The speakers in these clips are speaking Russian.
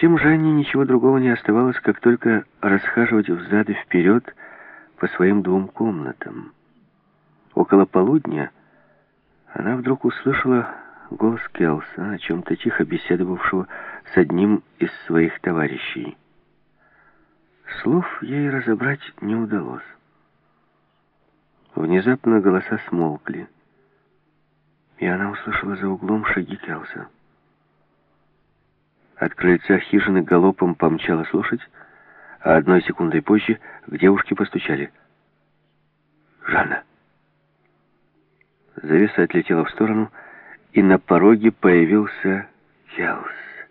Затем Жанне ничего другого не оставалось, как только расхаживать взад и вперед по своим двум комнатам. Около полудня она вдруг услышала голос Келса, о чем-то тихо беседовавшего с одним из своих товарищей. Слов ей разобрать не удалось. Внезапно голоса смолкли, и она услышала за углом шаги Келса. От крыльца хижины галопом помчалась лошадь, а одной секундой позже к девушке постучали. «Жанна!» Завеса отлетела в сторону, и на пороге появился Келс.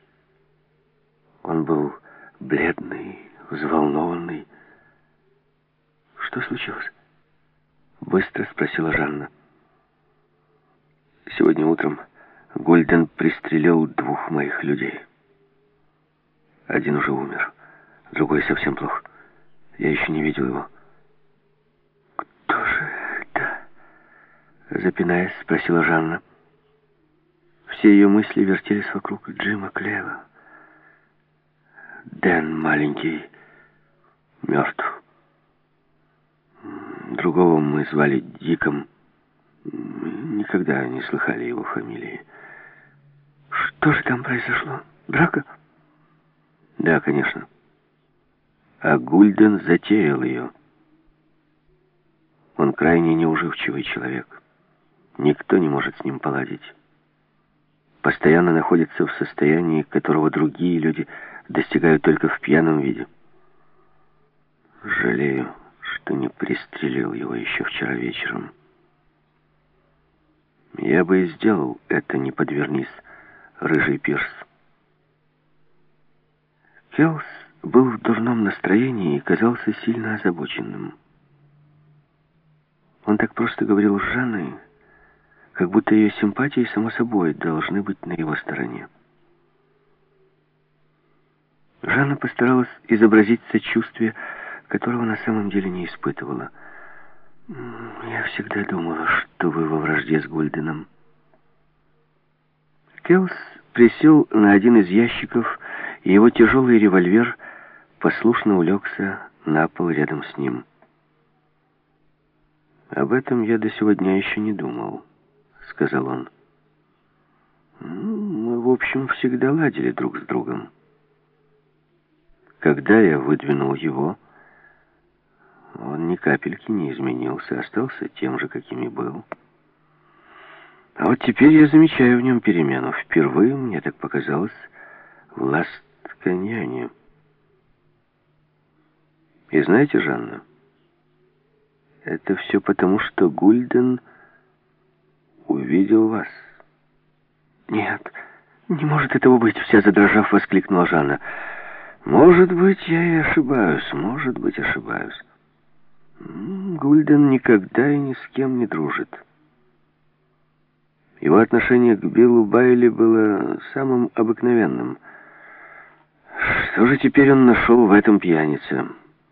Он был бледный, взволнованный. «Что случилось?» — быстро спросила Жанна. «Сегодня утром Гульден пристрелил 2 моих людей. Один уже умер, другой совсем плох. Я еще не видел его». «Кто же это?» — запинаясь, спросила Жанна. Все ее мысли вертелись вокруг Джима Клева. Дэн маленький мертв. Другого мы звали Диком. Никогда не слыхали его фамилии. «Что же там произошло? Драка?» «Да, конечно. А Гульден затеял ее. Он крайне неуживчивый человек. Никто не может с ним поладить. Постоянно находится в состоянии, которого другие люди достигают только в пьяном виде. Жалею, что не пристрелил его еще вчера вечером. Я бы и сделал это, не подвернись, рыжий Пирс». Келс был в дурном настроении и казался сильно озабоченным. Он так просто говорил с Жанной, как будто ее симпатии, само собой, должны быть на его стороне. Жанна постаралась изобразить сочувствие, которого на самом деле не испытывала. «Я всегда думала, что вы во вражде с Гульденом». Келс присел на один из ящиков, и его тяжелый револьвер послушно улегся на пол рядом с ним. «Об этом я до сегодня еще не думал», — сказал он. «Мы, в общем, всегда ладили друг с другом. Когда я выдвинул его, он ни капельки не изменился, остался тем же, каким и был. А вот теперь я замечаю в нем перемену. Впервые, мне так показалось, в Ласт-Каньоне. И знаете, Жанна, это все потому, что Гульден увидел вас». «Нет, не может этого быть», — вся задрожав, воскликнула Жанна. «Может быть, я и ошибаюсь, может быть, ошибаюсь. Гульден никогда и ни с кем не дружит. Его отношение к Биллу Байли было самым обыкновенным. Что же теперь он нашел в этом пьянице?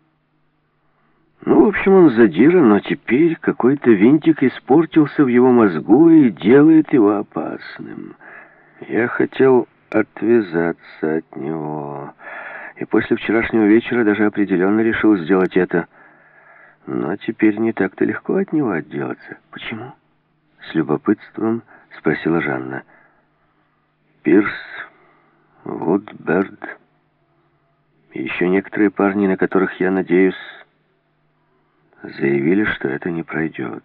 В общем, он задира, но теперь какой-то винтик испортился в его мозгу и делает его опасным. Я хотел отвязаться от него, и после вчерашнего вечера даже определенно решил сделать это. Но теперь не так-то легко от него отделаться». «Почему?» — с любопытством спросила Жанна. «Пирс, Вудберд и еще некоторые парни, на которых я надеюсь, заявили, что это не пройдет.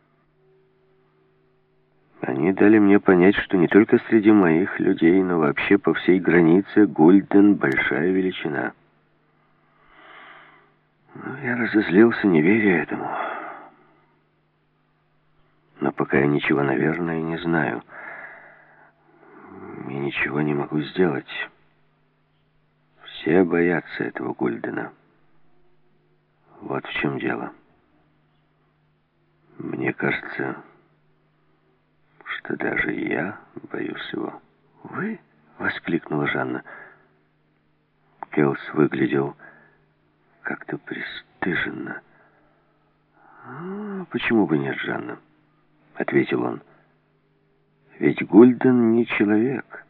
Они дали мне понять, что не только среди моих людей, но вообще по всей границе Гульден большая величина. Я разозлился, не веря этому. Но пока я ничего, наверное, не знаю. И ничего не могу сделать. Все боятся этого Гульдена. Вот в чем дело. Мне кажется, что даже я боюсь его». «Вы?» — воскликнула Жанна. Келс выглядел как-то пристыженно. «Почему бы нет, Жанна?» — ответил он. «Ведь Гульден не человек.